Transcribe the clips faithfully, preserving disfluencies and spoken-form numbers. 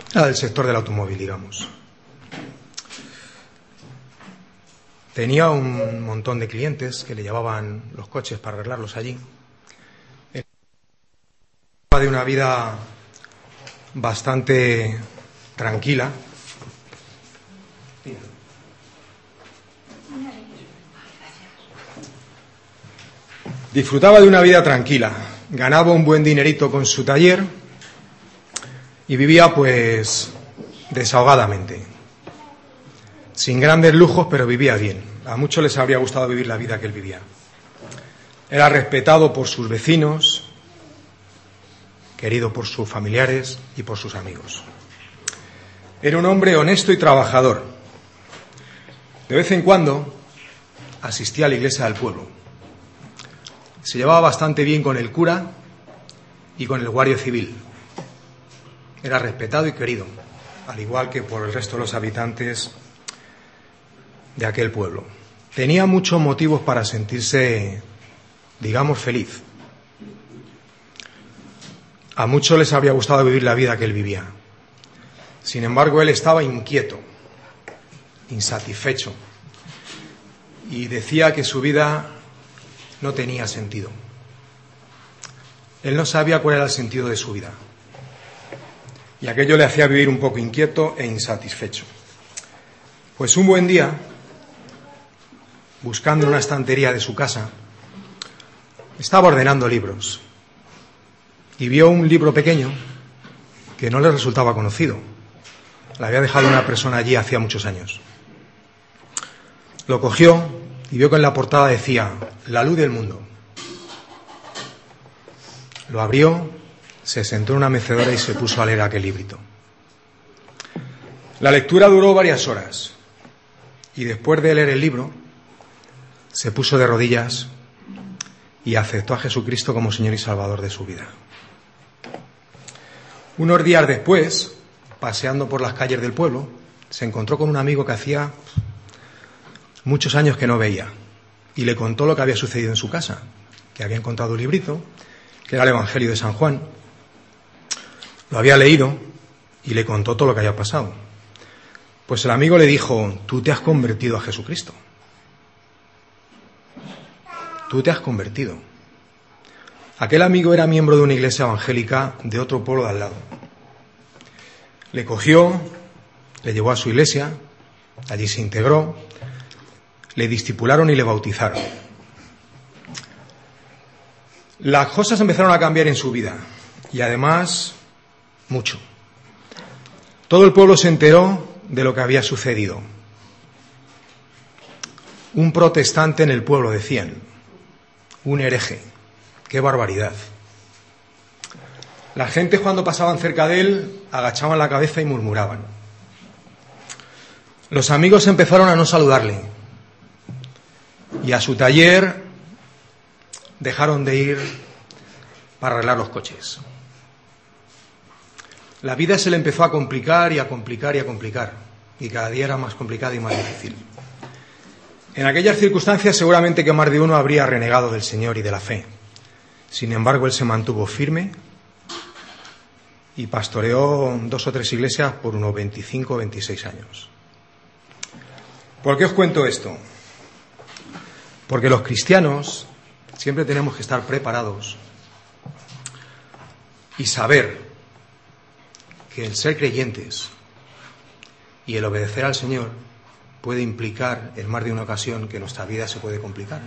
Era del sector del automóvil, digamos. Tenía un montón de clientes que le llevaban los coches para arreglarlos allí. De una vida bastante tranquila. Disfrutaba de una vida tranquila, ganaba un buen dinerito con su taller y vivía pues desahogadamente, sin grandes lujos, pero vivía bien. A muchos les habría gustado vivir la vida que él vivía. Era respetado por sus vecinos, querido por sus familiares y por sus amigos. Era un hombre honesto y trabajador. De vez en cuando asistía a la iglesia del pueblo. Se llevaba bastante bien con el cura y con el guardia civil. Era respetado y querido, al igual que por el resto de los habitantes de aquel pueblo. Tenía muchos motivos para sentirse, digamos, feliz. A muchos les habría gustado vivir la vida que él vivía. Sin embargo, él estaba inquieto, insatisfecho, y decía que su vida no tenía sentido. Él no sabía cuál era el sentido de su vida. Y aquello le hacía vivir un poco inquieto e insatisfecho. Pues un buen día, buscando en una estantería de su casa, estaba ordenando libros y vio un libro pequeño que no le resultaba conocido. Lo había dejado una persona allí hacía muchos años. Lo cogió y vio que en la portada decía: La luz del mundo. Lo abrió, se sentó en una mecedora y se puso a leer aquel librito. La lectura duró varias horas y después de leer el libro se puso de rodillas y aceptó a Jesucristo como Señor y Salvador de su vida. Unos días después, paseando por las calles del pueblo, se encontró con un amigo que hacía muchos años que no veía y le contó lo que había sucedido en su casa, que había encontrado un librito, que era el Evangelio de San Juan. Lo había leído y le contó todo lo que había pasado. Pues el amigo le dijo: tú te has convertido a Jesucristo. Tú te has convertido. Aquel amigo era miembro de una iglesia evangélica de otro pueblo de al lado. Le cogió, le llevó a su iglesia, allí se integró, le discipularon y le bautizaron. Las cosas empezaron a cambiar en su vida y además mucho. Todo el pueblo se enteró de lo que había sucedido. Un protestante en el pueblo, decían, un hereje. ¡Qué barbaridad! La gente, cuando pasaban cerca de él, agachaban la cabeza y murmuraban. Los amigos empezaron a no saludarle y a su taller dejaron de ir para arreglar los coches. La vida se le empezó a complicar y a complicar y a complicar, y cada día era más complicada y más difícil. En aquellas circunstancias seguramente que más de uno habría renegado del Señor y de la fe. Sin embargo, él se mantuvo firme y pastoreó dos o tres iglesias por unos veinticinco o veintiséis años. ¿Por qué os cuento esto? Porque los cristianos siempre tenemos que estar preparados y saber que el ser creyentes y el obedecer al Señor puede implicar en más de una ocasión que nuestra vida se puede complicar.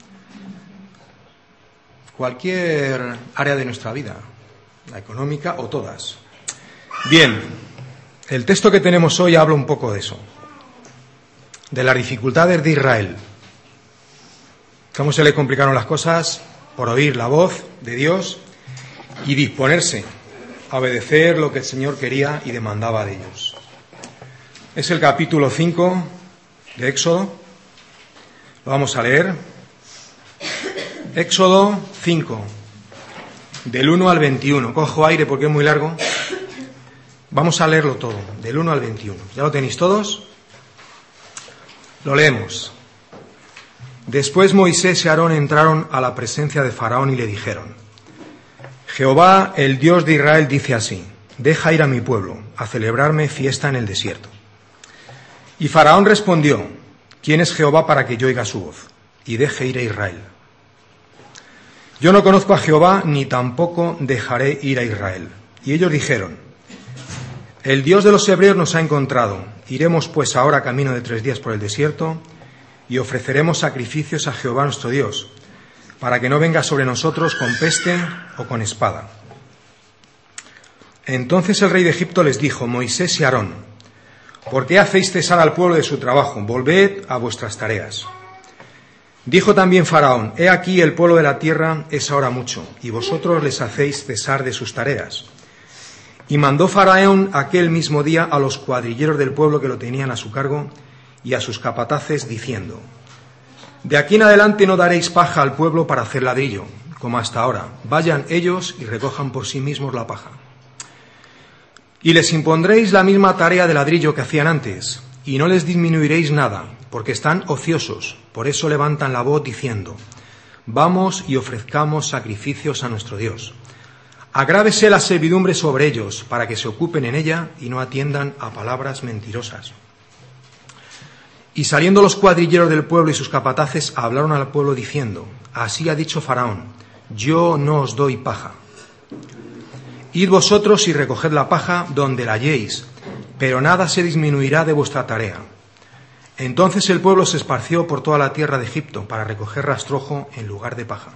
Cualquier área de nuestra vida, la económica o todas. Bien, el texto que tenemos hoy habla un poco de eso, de las dificultades de Israel. Cómo se le complicaron las cosas por oír la voz de Dios y disponerse a obedecer lo que el Señor quería y demandaba de ellos. Es el capítulo cinco de Éxodo. Lo vamos a leer. Éxodo cinco, del uno al veintiuno. Cojo aire porque es muy largo. Vamos a leerlo todo, del uno al veintiuno. ¿Ya lo tenéis todos? Lo leemos. Después Moisés y Aarón entraron a la presencia de Faraón y le dijeron: Jehová, el Dios de Israel, dice así: deja ir a mi pueblo, a celebrarme fiesta en el desierto. Y Faraón respondió, ¿quién es Jehová para que yo oiga su voz y deje ir a Israel? Yo no conozco a Jehová, ni tampoco dejaré ir a Israel. Y ellos dijeron, el Dios de los hebreos nos ha encontrado. Iremos pues ahora camino de tres días por el desierto y ofreceremos sacrificios a Jehová nuestro Dios, para que no venga sobre nosotros con peste o con espada. Entonces el rey de Egipto les dijo, Moisés y Aarón, ¿por qué hacéis cesar al pueblo de su trabajo? Volved a vuestras tareas. Dijo también Faraón, he aquí el pueblo de la tierra es ahora mucho, y vosotros les hacéis cesar de sus tareas. Y mandó Faraón aquel mismo día a los cuadrilleros del pueblo que lo tenían a su cargo y a sus capataces, diciendo, de aquí en adelante no daréis paja al pueblo para hacer ladrillo, como hasta ahora. Vayan ellos y recojan por sí mismos la paja. Y les impondréis la misma tarea de ladrillo que hacían antes, y no les disminuiréis nada, porque están ociosos. Por eso levantan la voz diciendo, vamos y ofrezcamos sacrificios a nuestro Dios. Agrávese la servidumbre sobre ellos, para que se ocupen en ella y no atiendan a palabras mentirosas. Y saliendo los cuadrilleros del pueblo y sus capataces, hablaron al pueblo diciendo, así ha dicho Faraón, yo no os doy paja. Id vosotros y recoged la paja donde la halléis, pero nada se disminuirá de vuestra tarea. Entonces el pueblo se esparció por toda la tierra de Egipto para recoger rastrojo en lugar de paja.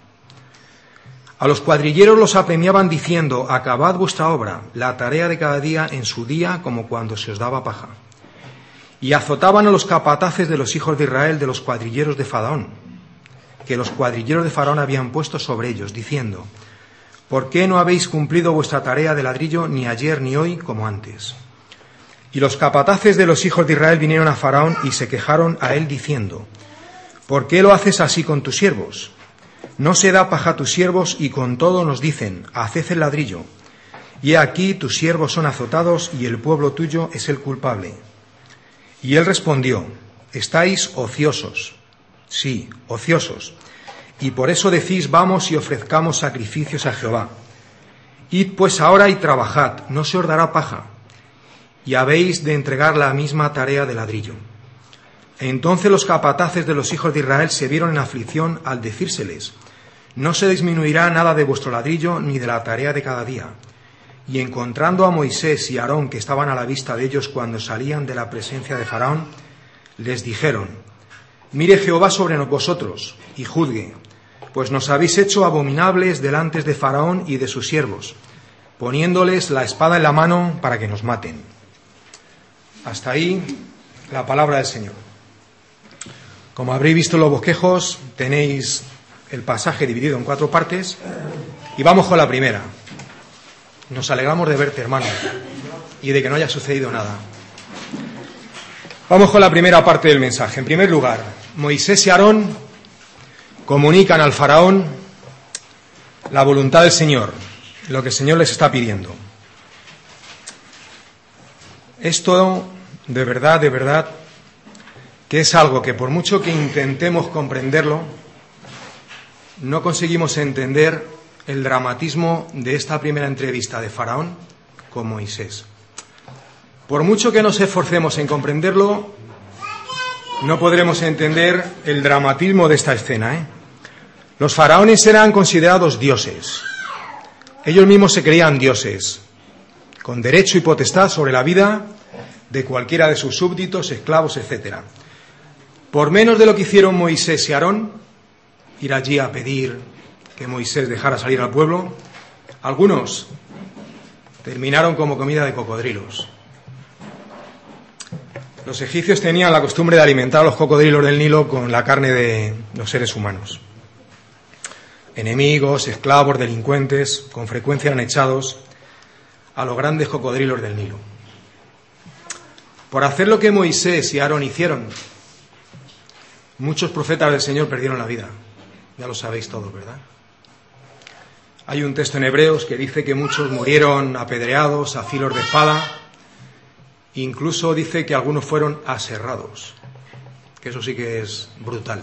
A los cuadrilleros los apremiaban diciendo, acabad vuestra obra, la tarea de cada día en su día como cuando se os daba paja. Y azotaban a los capataces de los hijos de Israel de los cuadrilleros de Faraón, que los cuadrilleros de Faraón habían puesto sobre ellos, diciendo, ¿por qué no habéis cumplido vuestra tarea de ladrillo ni ayer ni hoy como antes? Y los capataces de los hijos de Israel vinieron a Faraón y se quejaron a él diciendo, ¿por qué lo haces así con tus siervos? No se da paja a tus siervos y con todo nos dicen, haced el ladrillo. Y he aquí tus siervos son azotados y el pueblo tuyo es el culpable. Y él respondió, estáis ociosos, sí, ociosos, y por eso decís, vamos y ofrezcamos sacrificios a Jehová. Id pues ahora y trabajad, no se os dará paja, y habéis de entregar la misma tarea de ladrillo. Entonces los capataces de los hijos de Israel se vieron en aflicción al decírseles, no se disminuirá nada de vuestro ladrillo ni de la tarea de cada día. Y encontrando a Moisés y a Aarón, que estaban a la vista de ellos cuando salían de la presencia de Faraón, les dijeron, mire Jehová sobre vosotros y juzgue, pues nos habéis hecho abominables delante de Faraón y de sus siervos, poniéndoles la espada en la mano para que nos maten. Hasta ahí la palabra del Señor. Como habréis visto en los bosquejos, tenéis el pasaje dividido en cuatro partes y vamos con la primera. Nos alegramos de verte, hermano, y de que no haya sucedido nada. Vamos con la primera parte del mensaje. En primer lugar, Moisés y Aarón comunican al faraón la voluntad del Señor, lo que el Señor les está pidiendo. Esto, de verdad, de verdad, que es algo que por mucho que intentemos comprenderlo, no conseguimos entender el dramatismo de esta primera entrevista de Faraón con Moisés. Por mucho que nos esforcemos en comprenderlo, no podremos entender el dramatismo de esta escena, ¿eh? Los faraones eran considerados dioses. Ellos mismos se creían dioses, con derecho y potestad sobre la vida de cualquiera de sus súbditos, esclavos, etcétera. Por menos de lo que hicieron Moisés y Aarón, ir allí a pedir que Moisés dejara salir al pueblo, algunos terminaron como comida de cocodrilos. Los egipcios tenían la costumbre de alimentar a los cocodrilos del Nilo con la carne de los seres humanos. Enemigos, esclavos, delincuentes, con frecuencia eran echados a los grandes cocodrilos del Nilo. Por hacer lo que Moisés y Aarón hicieron, muchos profetas del Señor perdieron la vida. Ya lo sabéis todos, ¿verdad? Hay un texto en Hebreos que dice que muchos murieron apedreados a filos de espada. Incluso dice que algunos fueron aserrados, que eso sí que es brutal.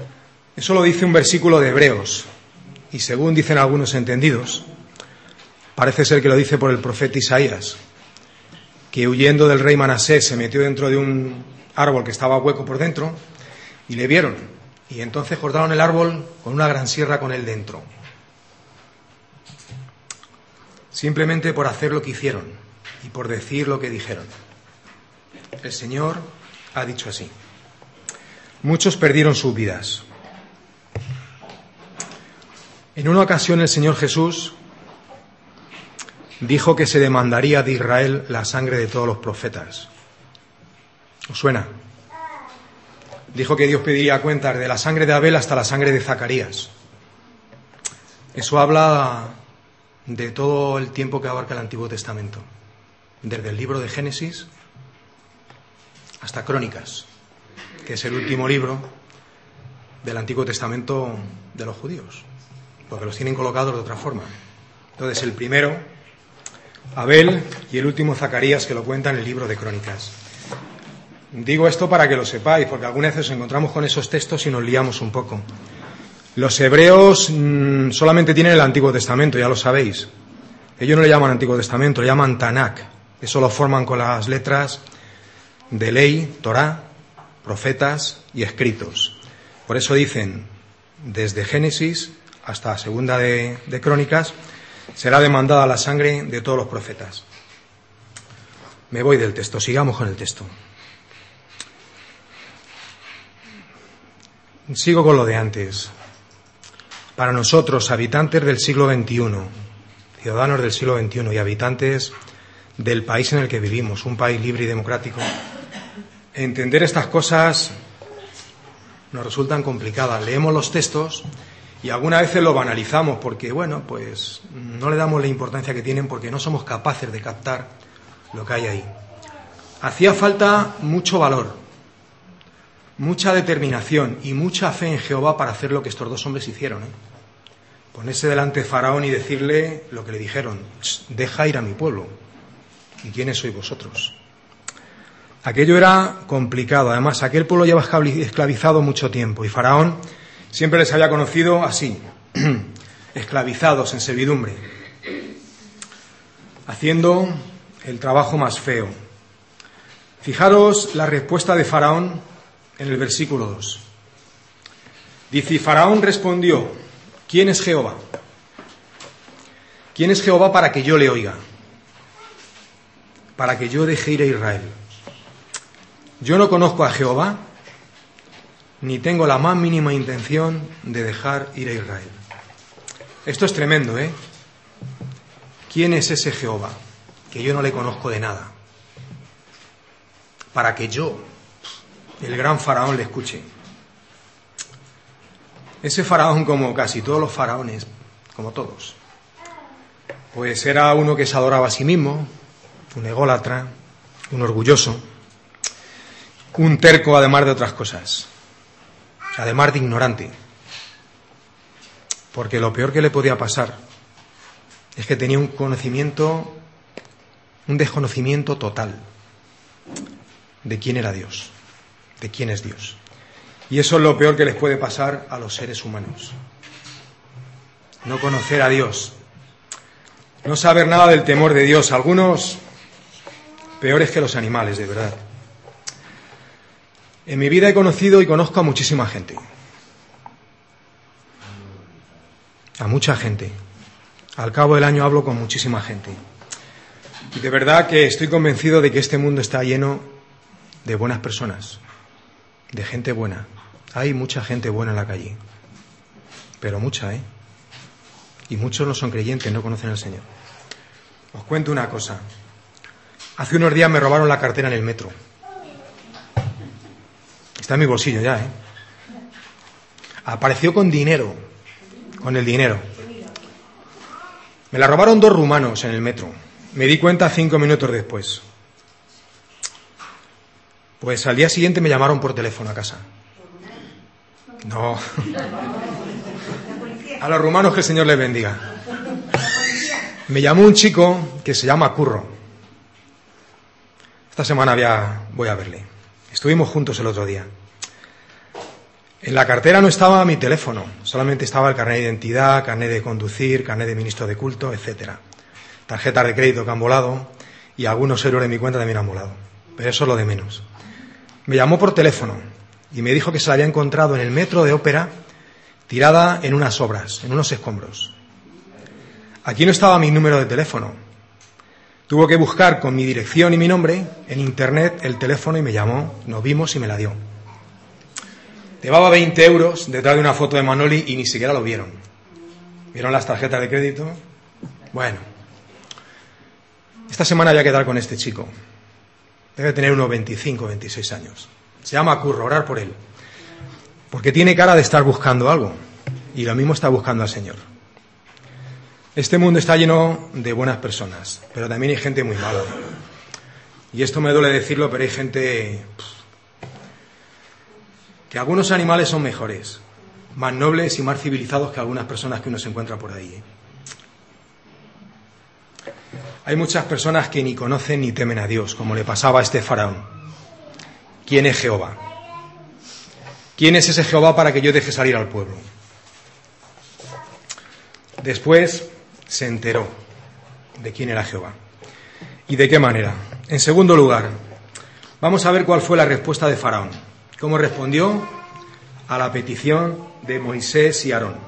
Eso lo dice un versículo de Hebreos, y según dicen algunos entendidos, Parece ser que lo dice por el profeta Isaías, que huyendo del rey Manasés se metió dentro de un árbol que estaba hueco por dentro y le vieron. Y entonces cortaron el árbol con una gran sierra con él dentro. Simplemente por hacer lo que hicieron y por decir lo que dijeron. El Señor ha dicho así. Muchos perdieron sus vidas. En una ocasión el Señor Jesús dijo que se demandaría de Israel la sangre de todos los profetas. ¿Os suena? Dijo que Dios pediría cuentas de la sangre de Abel hasta la sangre de Zacarías. Eso habla de todo el tiempo que abarca el Antiguo Testamento, desde el libro de Génesis hasta Crónicas, que es el último libro del Antiguo Testamento de los judíos, porque los tienen colocados de otra forma. Entonces, el primero, Abel, y el último, Zacarías, que lo cuenta en el libro de Crónicas. Digo esto para que lo sepáis, porque algunas veces nos encontramos con esos textos y nos liamos un poco. Los hebreos mmm, solamente tienen el Antiguo Testamento, ya lo sabéis. Ellos no le llaman Antiguo Testamento, le llaman Tanakh. Eso lo forman con las letras de ley, Torá, profetas y escritos. Por eso dicen, desde Génesis hasta Segunda de, de Crónicas, será demandada la sangre de todos los profetas. Me voy del texto, sigamos con el texto. Sigo con lo de antes. Para nosotros, habitantes del siglo veintiuno, ciudadanos del siglo veintiuno y habitantes del país en el que vivimos, un país libre y democrático, entender estas cosas nos resultan complicadas. Leemos los textos y algunas veces lo banalizamos porque, bueno, pues no le damos la importancia que tienen porque no somos capaces de captar lo que hay ahí. Hacía falta mucho valor, mucha determinación y mucha fe en Jehová para hacer lo que estos dos hombres hicieron, ¿eh? Ponerse delante de Faraón y decirle lo que le dijeron: deja ir a mi pueblo. ¿Y quiénes sois vosotros? Aquello era complicado. Además, aquel pueblo lleva esclavizado mucho tiempo y Faraón siempre les había conocido así, esclavizados en servidumbre, haciendo el trabajo más feo. Fijaros la respuesta de Faraón en el versículo dos. Dice: y Faraón respondió: ¿quién es Jehová? ¿Quién es Jehová para que yo le oiga? Para que yo deje ir a Israel. Yo no conozco a Jehová, ni tengo la más mínima intención de dejar ir a Israel. Esto es tremendo, ¿eh? ¿Quién es ese Jehová? Que yo no le conozco de nada. Para que yo, el gran faraón, le escuche. Ese faraón, como casi todos los faraones, como todos, pues era uno que se adoraba a sí mismo, un ególatra, un orgulloso, un terco, además de otras cosas, además de ignorante, porque lo peor que le podía pasar es que tenía un conocimiento, un desconocimiento total de quién era Dios, de quién es Dios. Y eso es lo peor que les puede pasar a los seres humanos. No conocer a Dios, no saber nada del temor de Dios. Algunos peores que los animales, de verdad. En mi vida he conocido y conozco a muchísima gente. A mucha gente. Al cabo del año hablo con muchísima gente. Y de verdad que estoy convencido de que este mundo está lleno de buenas personas, de gente buena. Hay mucha gente buena en la calle, pero mucha, ¿eh? Y muchos no son creyentes, no conocen al Señor. Os cuento una cosa. Hace unos días me robaron la cartera en el metro. Está en mi bolsillo ya, ¿eh? Apareció con dinero, con el dinero. Me la robaron dos rumanos en el metro. Me di cuenta cinco minutos después. Pues al día siguiente me llamaron por teléfono a casa. No. A los rumanos que el Señor les bendiga. Me llamó un chico que se llama Curro. Esta semana voy a, voy a verle. Estuvimos juntos el otro día. En la cartera no estaba mi teléfono, solamente estaba el carnet de identidad, carnet de conducir, carnet de ministro de culto, etcétera. tarjetas de crédito que han volado y algunos euros de mi cuenta también han volado. Pero eso es lo de menos. Me llamó por teléfono y me dijo que se la había encontrado en el metro de Ópera, tirada en unas obras, en unos escombros. Aquí no estaba mi número de teléfono. Tuvo que buscar con mi dirección y mi nombre en internet el teléfono y me llamó, nos vimos y me la dio. Llevaba veinte euros detrás de una foto de Manoli y ni siquiera lo vieron. ¿Vieron las tarjetas de crédito? Bueno, esta semana voy a quedar con este chico. Debe tener unos veinticinco, veintiséis años. Se llama Curro, orar por él. Porque tiene cara de estar buscando algo. Y lo mismo está buscando al Señor. Este mundo está lleno de buenas personas, pero también hay gente muy mala. Y esto me duele decirlo, pero hay gente... que algunos animales son mejores, más nobles y más civilizados que algunas personas que uno se encuentra por ahí. ¿eh? Hay muchas personas que ni conocen ni temen a Dios, como le pasaba a este faraón. ¿Quién es Jehová? ¿Quién es ese Jehová para que yo deje salir al pueblo? Después se enteró de quién era Jehová y de qué manera. En segundo lugar, vamos a ver cuál fue la respuesta de Faraón. Cómo respondió a la petición de Moisés y Aarón.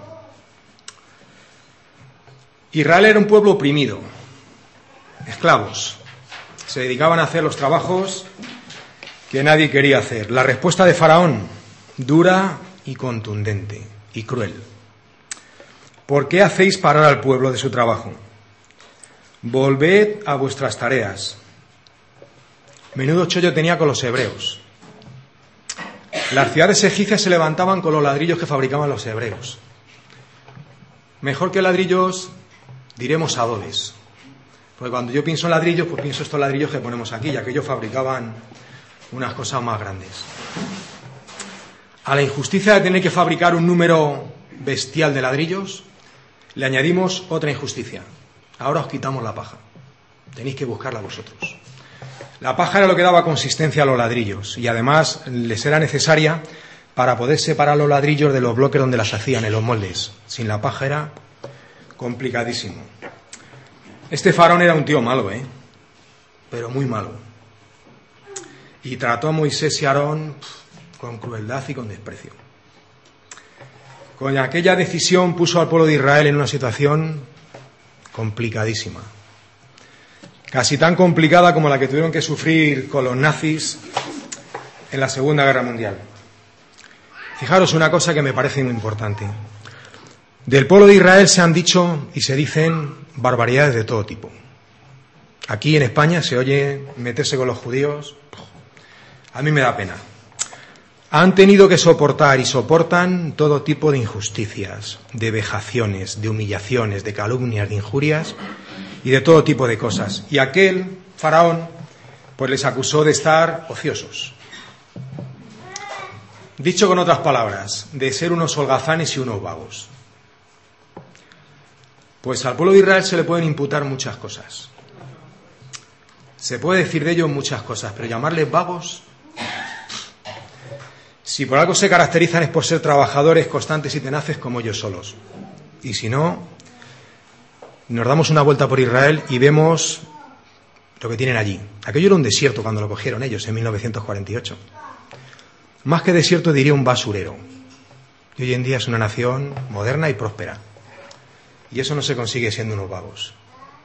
Israel era un pueblo oprimido, esclavos. Se dedicaban a hacer los trabajos que nadie quería hacer. La respuesta de Faraón, dura y contundente y cruel. ¿Por qué hacéis parar al pueblo de su trabajo? Volved a vuestras tareas. Menudo chollo tenía con los hebreos. Las ciudades egipcias se levantaban con los ladrillos que fabricaban los hebreos. Mejor que ladrillos, diremos adobes. Porque cuando yo pienso en ladrillos, pues pienso estos ladrillos que ponemos aquí, ya que ellos fabricaban unas cosas más grandes. A la injusticia de tener que fabricar un número bestial de ladrillos, le añadimos otra injusticia. Ahora os quitamos la paja. Tenéis que buscarla vosotros. La paja era lo que daba consistencia a los ladrillos y además les era necesaria para poder separar los ladrillos de los bloques donde las hacían, en los moldes. Sin la paja era complicadísimo. Este faraón era un tío malo, ¿eh? Pero muy malo. Y trató a Moisés y a Aarón con crueldad y con desprecio. Con aquella decisión puso al pueblo de Israel en una situación complicadísima. Casi tan complicada como la que tuvieron que sufrir con los nazis en la Segunda Guerra Mundial. Fijaros una cosa que me parece muy importante. Del pueblo de Israel se han dicho y se dicen barbaridades de todo tipo. Aquí en España se oye meterse con los judíos. A mí me da pena. Han tenido que soportar y soportan todo tipo de injusticias, de vejaciones, de humillaciones, de calumnias, de injurias y de todo tipo de cosas. Y aquel faraón pues les acusó de estar ociosos. Dicho con otras palabras, de ser unos holgazanes y unos vagos. Pues al pueblo de Israel se le pueden imputar muchas cosas. Se puede decir de ellos muchas cosas, pero llamarles vagos... Si por algo se caracterizan es por ser trabajadores constantes y tenaces como ellos solos. Y si no, nos damos una vuelta por Israel y vemos lo que tienen allí. Aquello era un desierto cuando lo cogieron ellos en mil novecientos cuarenta y ocho. Más que desierto diría un basurero. Y hoy en día es una nación moderna y próspera. Y eso no se consigue siendo unos vagos.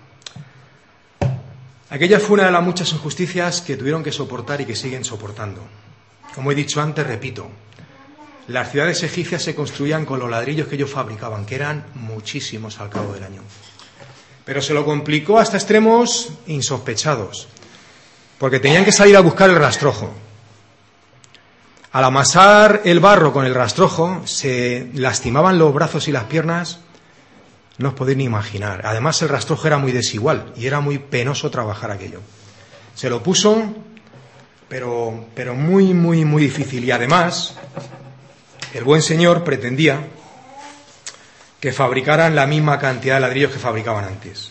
Aquella fue una de las muchas injusticias que tuvieron que soportar y que siguen soportando. Como he dicho antes, repito, las ciudades egipcias se construían con los ladrillos que ellos fabricaban, que eran muchísimos al cabo del año. Pero se lo complicó hasta extremos insospechados, porque tenían que salir a buscar el rastrojo. Al amasar el barro con el rastrojo, se lastimaban los brazos y las piernas, no os podéis ni imaginar. Además, el rastrojo era muy desigual y era muy penoso trabajar aquello. Se lo puso... Pero, pero muy, muy, muy difícil. Y además, el buen señor pretendía que fabricaran la misma cantidad de ladrillos que fabricaban antes.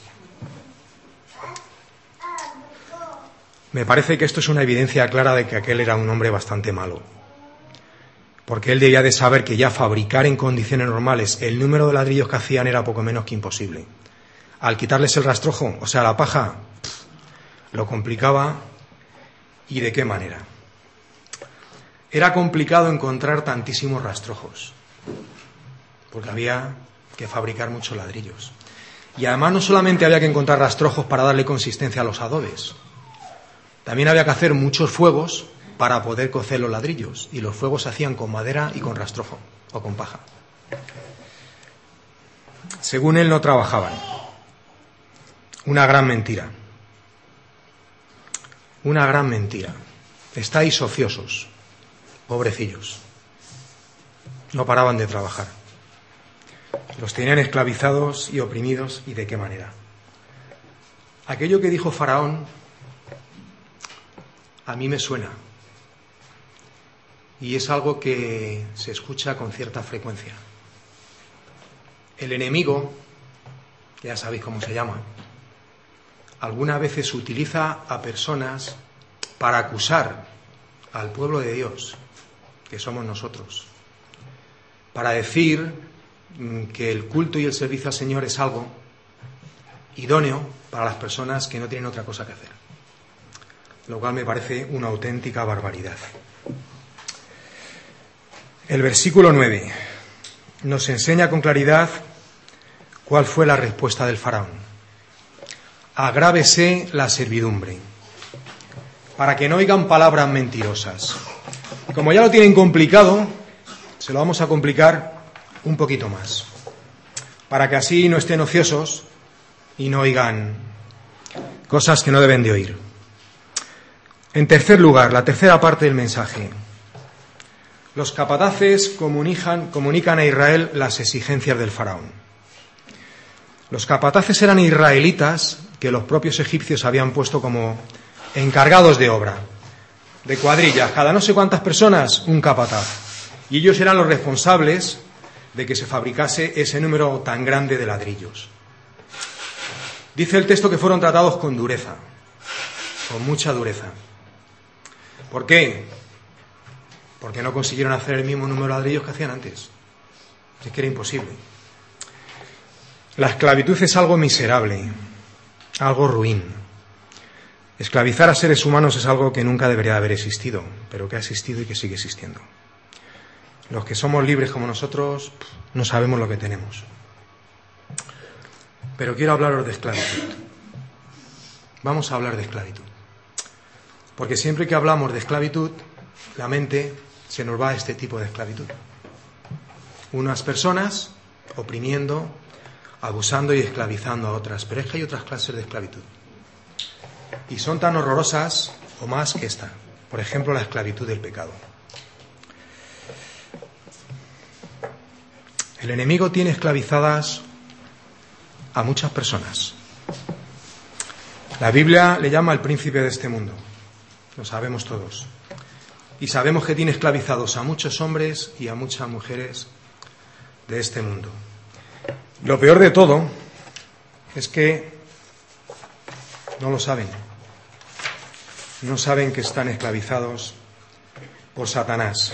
Me parece que esto es una evidencia clara de que aquel era un hombre bastante malo. Porque él debía de saber que ya fabricar en condiciones normales el número de ladrillos que hacían era poco menos que imposible. al quitarles el rastrojo, o sea, la paja, lo complicaba. ¿Y de qué manera? Era complicado encontrar tantísimos rastrojos, porque había que fabricar muchos ladrillos. Y además no solamente había que encontrar rastrojos para darle consistencia a los adobes, también había que hacer muchos fuegos para poder cocer los ladrillos, y los fuegos se hacían con madera y con rastrojo, o con paja. Según él, no trabajaban. Una gran mentira. Una gran mentira. Estáis ociosos, pobrecillos. No paraban de trabajar. Los tenían esclavizados y oprimidos, ¿y de qué manera? Aquello que dijo Faraón a mí me suena, y es algo que se escucha con cierta frecuencia. El enemigo, que ya sabéis cómo se llama, algunas veces utiliza a personas para acusar al pueblo de Dios, que somos nosotros, para decir que el culto y el servicio al Señor es algo idóneo para las personas que no tienen otra cosa que hacer, lo cual me parece una auténtica barbaridad. El versículo nueve nos enseña con claridad cuál fue la respuesta del faraón. Agrávese la servidumbre, para que no oigan palabras mentirosas. Como ya lo tienen complicado, se lo vamos a complicar un poquito más, para que así no estén ociosos y no oigan cosas que no deben de oír. En tercer lugar, la tercera parte del mensaje. Los capataces comunican, comunican a Israel las exigencias del faraón. Los capataces eran israelitas que los propios egipcios habían puesto como encargados de obra, de cuadrillas, cada no sé cuántas personas, un capataz. Y ellos eran los responsables de que se fabricase ese número tan grande de ladrillos. Dice el texto que fueron tratados con dureza, con mucha dureza. ¿Por qué? Porque no consiguieron hacer el mismo número de ladrillos que hacían antes. Es que era imposible. La esclavitud es algo miserable, algo ruin. Esclavizar a seres humanos es algo que nunca debería haber existido, pero que ha existido y que sigue existiendo. Los que somos libres como nosotros no sabemos lo que tenemos. Pero quiero hablaros de esclavitud. Vamos a hablar de esclavitud. Porque siempre que hablamos de esclavitud, la mente se nos va a este tipo de esclavitud. Unas personas oprimiendo, abusando y esclavizando a otras. Pero es que hay otras clases de esclavitud. Y son tan horrorosas o más que esta. Por ejemplo, la esclavitud del pecado. El enemigo tiene esclavizadas a muchas personas. La Biblia le llama al príncipe de este mundo. Lo sabemos todos. Y sabemos que tiene esclavizados a muchos hombres y a muchas mujeres de este mundo. Lo peor de todo es que no lo saben. No saben que están esclavizados por Satanás.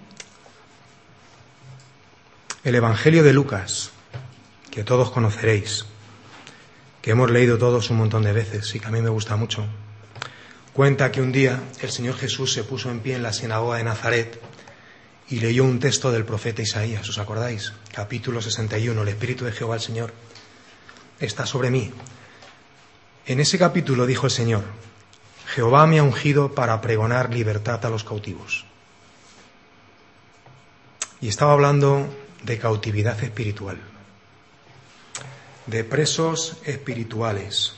El Evangelio de Lucas, que todos conoceréis, que hemos leído todos un montón de veces y que a mí me gusta mucho, cuenta que un día el Señor Jesús se puso en pie en la sinagoga de Nazaret y leyó un texto del profeta Isaías, ¿os acordáis? Capítulo sesenta y uno, el Espíritu de Jehová el Señor está sobre mí. En ese capítulo dijo el Señor: Jehová me ha ungido para pregonar libertad a los cautivos. Y estaba hablando de cautividad espiritual, de presos espirituales.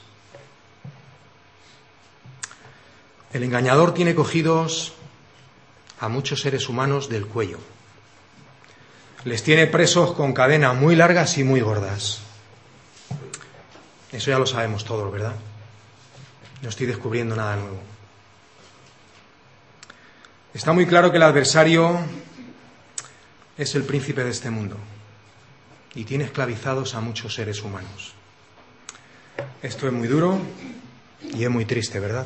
El engañador tiene cogidos a muchos seres humanos del cuello. Les tiene presos con cadenas muy largas y muy gordas. Eso ya lo sabemos todos, ¿verdad? No estoy descubriendo nada nuevo. Está muy claro que el adversario es el príncipe de este mundo y tiene esclavizados a muchos seres humanos. Esto es muy duro y es muy triste, ¿verdad?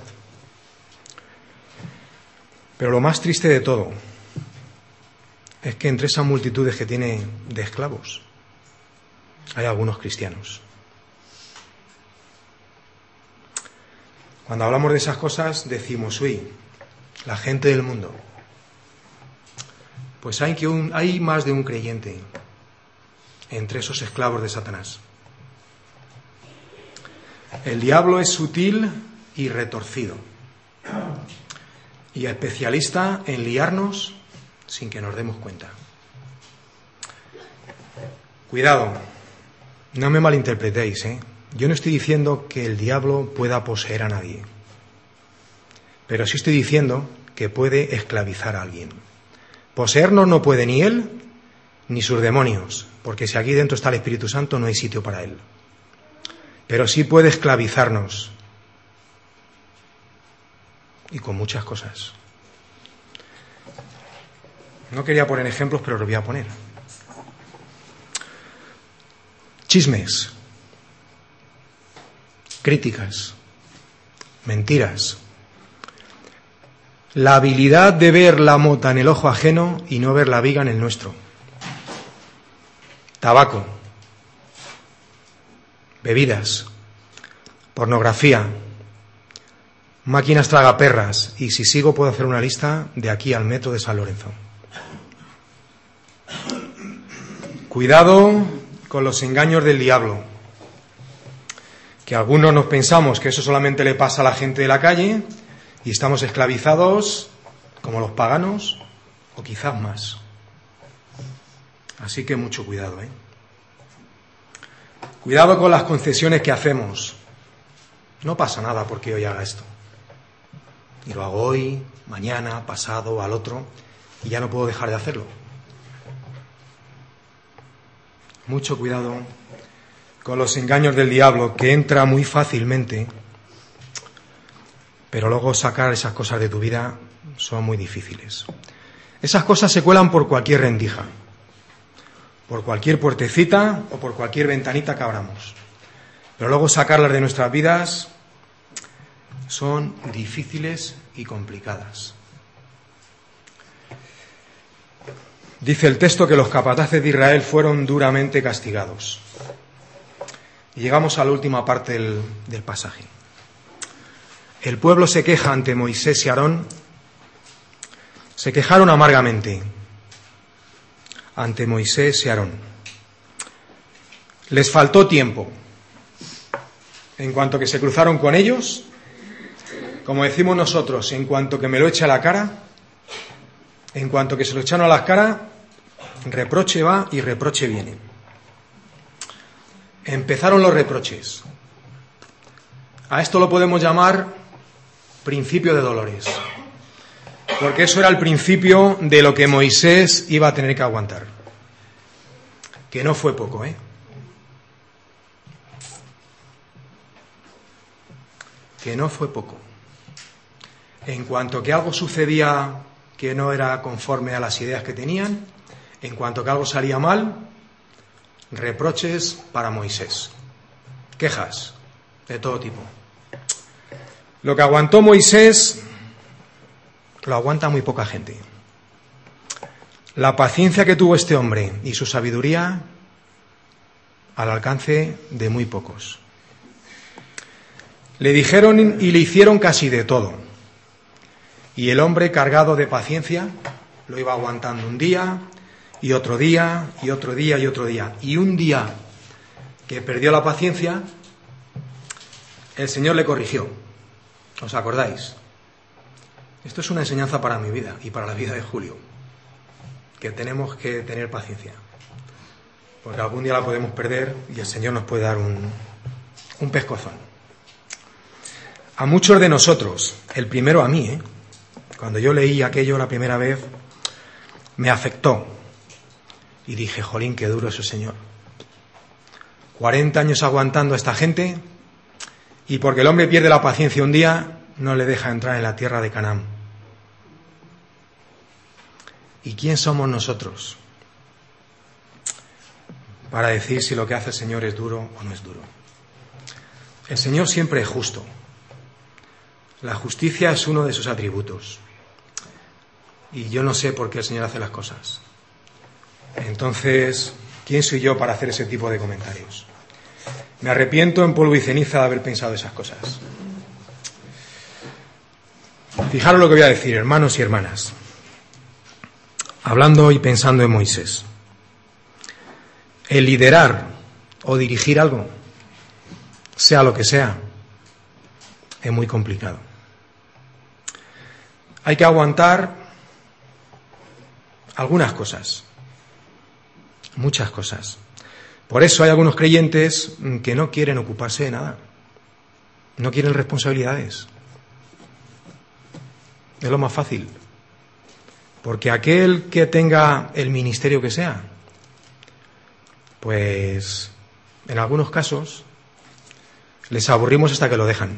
Pero lo más triste de todo es que entre esas multitudes que tiene de esclavos hay algunos cristianos. Cuando hablamos de esas cosas decimos, uy, la gente del mundo. Pues hay, que un, hay más de un creyente entre esos esclavos de Satanás. El diablo es sutil y retorcido, y especialista en liarnos sin que nos demos cuenta. Cuidado, no me malinterpretéis, ¿eh? Yo no estoy diciendo que el diablo pueda poseer a nadie, pero sí estoy diciendo que puede esclavizar a alguien. Poseernos no puede ni él ni sus demonios, porque si aquí dentro está el Espíritu Santo no hay sitio para él. Pero sí puede esclavizarnos, y con muchas cosas. No quería poner ejemplos, pero los voy a poner. Chismes, críticas, mentiras, la habilidad de ver la mota en el ojo ajeno y no ver la viga en el nuestro, tabaco, bebidas, pornografía, máquinas tragaperras, y si sigo puedo hacer una lista de aquí al metro de San Lorenzo. Cuidado con los engaños del diablo, que algunos nos pensamos que eso solamente le pasa a la gente de la calle y estamos esclavizados como los paganos o quizás más. Así que mucho cuidado, ¿eh? Cuidado con las concesiones que hacemos. No pasa nada porque hoy haga esto. Y lo hago hoy, mañana, pasado, al otro, y ya no puedo dejar de hacerlo. Mucho cuidado con los engaños del diablo, que entra muy fácilmente, pero luego sacar esas cosas de tu vida son muy difíciles. Esas cosas se cuelan por cualquier rendija, por cualquier puertecita o por cualquier ventanita que abramos. Pero luego sacarlas de nuestras vidas son difíciles y complicadas. Dice el texto que los capataces de Israel fueron duramente castigados. Y llegamos a la última parte del, del pasaje. El pueblo se queja ante Moisés y Aarón. Se quejaron amargamente ante Moisés y Aarón. Les faltó tiempo. En cuanto que se cruzaron con ellos, como decimos nosotros, en cuanto que me lo echa a la cara, en cuanto que se lo echaron a la cara, reproche va y reproche viene. Empezaron los reproches. A esto lo podemos llamar principio de dolores, porque eso era el principio de lo que Moisés iba a tener que aguantar, que no fue poco, ¿eh? Que no fue poco. En cuanto que algo sucedía que no era conforme a las ideas que tenían, en cuanto que algo salía mal, reproches para Moisés, quejas de todo tipo. Lo que aguantó Moisés lo aguanta muy poca gente. La paciencia que tuvo este hombre y su sabiduría al alcance de muy pocos. Le dijeron y le hicieron casi de todo, y el hombre, cargado de paciencia, lo iba aguantando un día y otro día y otro día y otro día. Y un día que perdió la paciencia, el Señor le corrigió. ¿Os acordáis? Esto es una enseñanza para mi vida y para la vida de Julio, que tenemos que tener paciencia, porque algún día la podemos perder y el Señor nos puede dar un, un pescozón. A muchos de nosotros, el primero a mí, ¿eh? Cuando yo leí aquello la primera vez, me afectó y dije, jolín, qué duro es el Señor. cuarenta años aguantando a esta gente, y porque el hombre pierde la paciencia un día, no le deja entrar en la tierra de Canaán. ¿Y quién somos nosotros para decir si lo que hace el Señor es duro o no es duro? El Señor siempre es justo. La justicia es uno de sus atributos. Y yo no sé por qué el Señor hace las cosas. Entonces, ¿quién soy yo para hacer ese tipo de comentarios? Me arrepiento en polvo y ceniza de haber pensado esas cosas. Fijaros lo que voy a decir, hermanos y hermanas. Hablando y pensando en Moisés. El liderar o dirigir algo, sea lo que sea, es muy complicado. Hay que aguantar algunas cosas, muchas cosas. Por eso hay algunos creyentes que no quieren ocuparse de nada, no quieren responsabilidades. Es lo más fácil, porque aquel que tenga el ministerio que sea, pues en algunos casos les aburrimos hasta que lo dejan.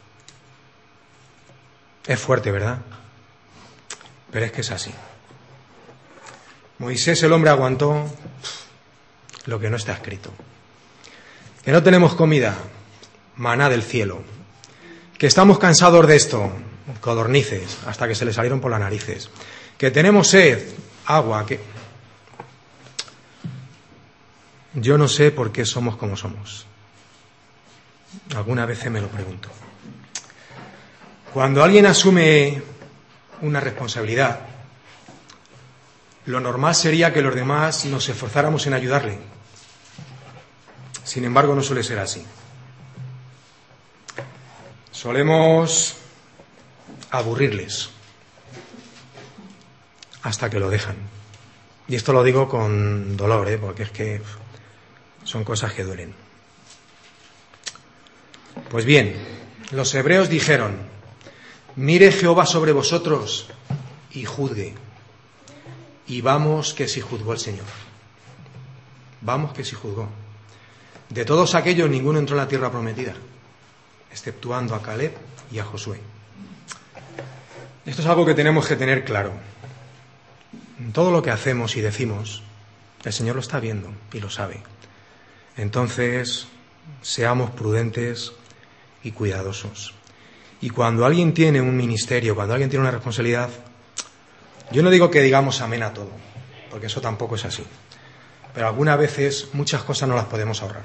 Es fuerte, ¿verdad? Pero es que es así. Moisés, el hombre, aguantó lo que no está escrito. Que no tenemos comida, maná del cielo. Que estamos cansados de esto, codornices, hasta que se le salieron por las narices. Que tenemos sed, agua, que... Yo no sé por qué somos como somos. Alguna vez me lo pregunto. Cuando alguien asume una responsabilidad, lo normal sería que los demás nos esforzáramos en ayudarle. Sin embargo, no suele ser así. Solemos aburrirles hasta que lo dejan. Y esto lo digo con dolor, ¿eh? Porque es que son cosas que duelen. Pues bien, los hebreos dijeron: mire Jehová sobre vosotros y juzgue. Y vamos que si juzgó el Señor. Vamos que si juzgó. De todos aquellos ninguno entró en la tierra prometida, exceptuando a Caleb y a Josué. Esto es algo que tenemos que tener claro. Todo lo que hacemos y decimos, el Señor lo está viendo y lo sabe. Entonces, seamos prudentes y cuidadosos. Y cuando alguien tiene un ministerio, cuando alguien tiene una responsabilidad, yo no digo que digamos amén a todo, porque eso tampoco es así. Pero algunas veces muchas cosas no las podemos ahorrar.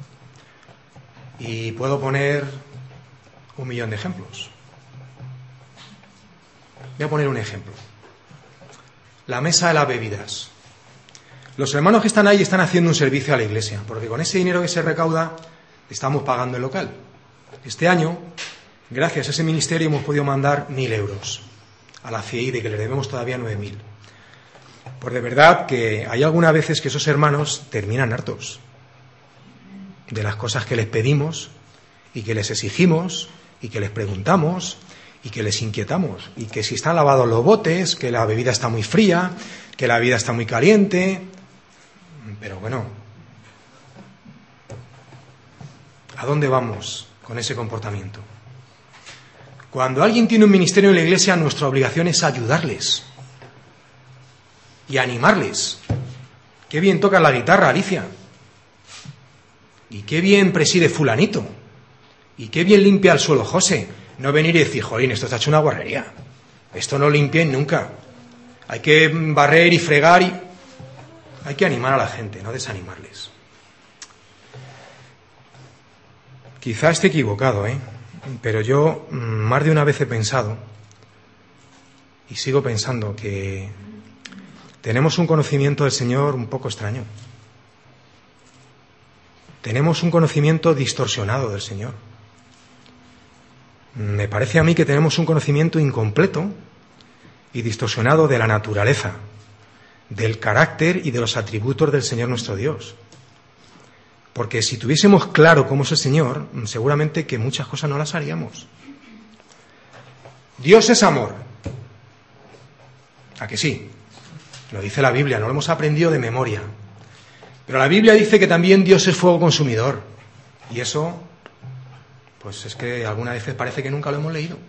Y puedo poner un millón de ejemplos. Voy a poner un ejemplo. La mesa de las bebidas. Los hermanos que están ahí están haciendo un servicio a la iglesia, porque con ese dinero que se recauda estamos pagando el local. Este año, gracias a ese ministerio, hemos podido mandar mil euros a la C I D, que le debemos todavía nueve mil. Pues de verdad que hay algunas veces que esos hermanos terminan hartos de las cosas que les pedimos y que les exigimos y que les preguntamos y que les inquietamos, y que si están lavados los botes, que la bebida está muy fría, que la bebida está muy caliente. Pero bueno, ¿a dónde vamos con ese comportamiento? Cuando alguien tiene un ministerio en la iglesia, nuestra obligación es ayudarles y animarles. Qué bien toca la guitarra, Alicia. Y qué bien preside fulanito. Y qué bien limpia el suelo, José. No venir y decir: jolín, esto está hecho una guarrería. Esto no limpien nunca. Hay que barrer y fregar y... Hay que animar a la gente, no desanimarles. Quizá esté equivocado, ¿eh? Pero yo más de una vez he pensado, y sigo pensando, que tenemos un conocimiento del Señor un poco extraño. Tenemos un conocimiento distorsionado del Señor. Me parece a mí que tenemos un conocimiento incompleto y distorsionado de la naturaleza, del carácter y de los atributos del Señor nuestro Dios. Porque si tuviésemos claro cómo es el Señor, seguramente que muchas cosas no las haríamos. Dios es amor. ¿A que sí? Lo dice la Biblia, no lo hemos aprendido de memoria. Pero la Biblia dice que también Dios es fuego consumidor. Y eso, pues es que algunas veces parece que nunca lo hemos leído.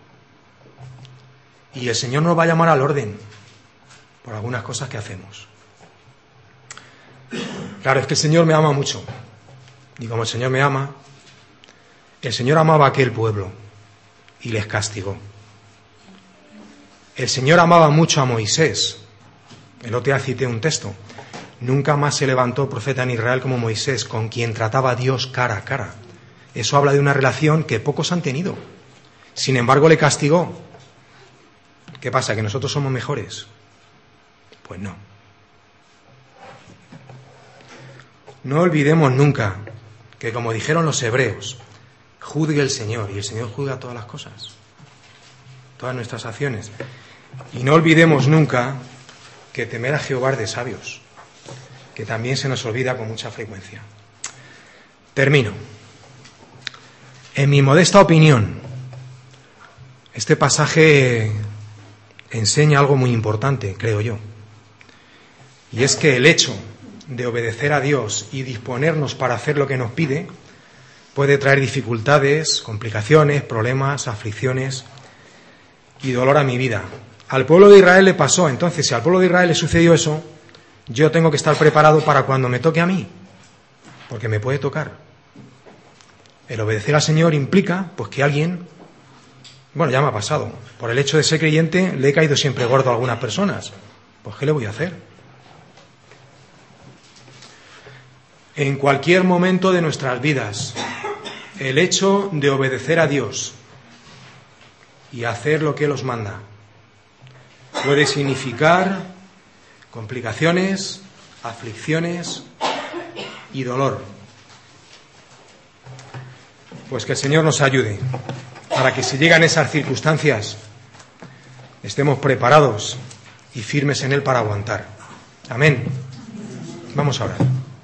Y el Señor nos va a llamar al orden por algunas cosas que hacemos. Claro, es que el Señor me ama mucho. Y como el Señor me ama, el Señor amaba a aquel pueblo y les castigó. El Señor amaba mucho a Moisés. El otro día cité un texto. Nunca más se levantó profeta en Israel como Moisés, con quien trataba a Dios cara a cara. Eso habla de una relación que pocos han tenido. Sin embargo, le castigó. ¿Qué pasa? ¿Que nosotros somos mejores? Pues no. No olvidemos nunca que, como dijeron los hebreos, juzgue el Señor, y el Señor juzga todas las cosas, todas nuestras acciones. Y no olvidemos nunca que temer a Jehová es de sabios, que también se nos olvida con mucha frecuencia. Termino. En mi modesta opinión, este pasaje enseña algo muy importante, creo yo, y es que el hecho de obedecer a Dios y disponernos para hacer lo que nos pide puede traer dificultades, complicaciones, problemas, aflicciones y dolor a mi vida. Al pueblo de Israel le pasó, entonces si al pueblo de Israel le sucedió eso, yo tengo que estar preparado para cuando me toque a mí, porque me puede tocar. El obedecer al Señor implica pues que alguien, bueno, ya me ha pasado, por el hecho de ser creyente le he caído siempre gordo a algunas personas, pues ¿qué le voy a hacer? En cualquier momento de nuestras vidas, el hecho de obedecer a Dios y hacer lo que Él os manda puede significar complicaciones, aflicciones y dolor. Pues que el Señor nos ayude para que si llegan esas circunstancias estemos preparados y firmes en Él para aguantar. Amén. Vamos a orar.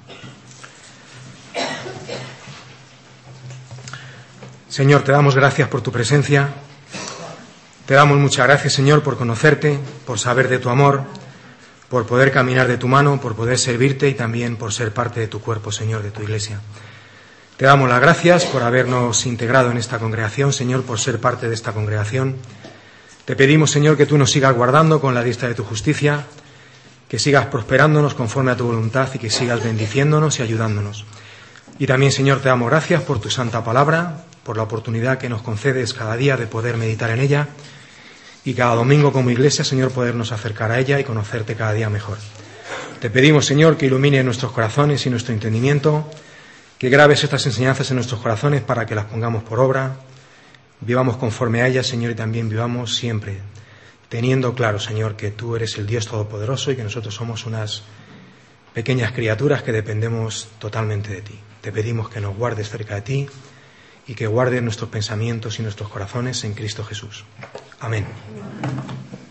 Señor, te damos gracias por tu presencia. Te damos muchas gracias, Señor, por conocerte, por saber de tu amor, por poder caminar de tu mano, por poder servirte y también por ser parte de tu cuerpo, Señor, de tu iglesia. Te damos las gracias por habernos integrado en esta congregación, Señor, por ser parte de esta congregación. Te pedimos, Señor, que tú nos sigas guardando con la diestra de tu justicia, que sigas prosperándonos conforme a tu voluntad y que sigas bendiciéndonos y ayudándonos. Y también, Señor, te damos gracias por tu santa palabra, por la oportunidad que nos concedes cada día de poder meditar en ella y cada domingo como iglesia, Señor, podernos acercar a ella y conocerte cada día mejor. Te pedimos, Señor, que ilumine nuestros corazones y nuestro entendimiento, que grabes estas enseñanzas en nuestros corazones para que las pongamos por obra, vivamos conforme a ellas, Señor, y también vivamos siempre teniendo claro, Señor, que tú eres el Dios Todopoderoso y que nosotros somos unas pequeñas criaturas que dependemos totalmente de ti. Te pedimos que nos guardes cerca de ti y que guardes nuestros pensamientos y nuestros corazones en Cristo Jesús. Amén.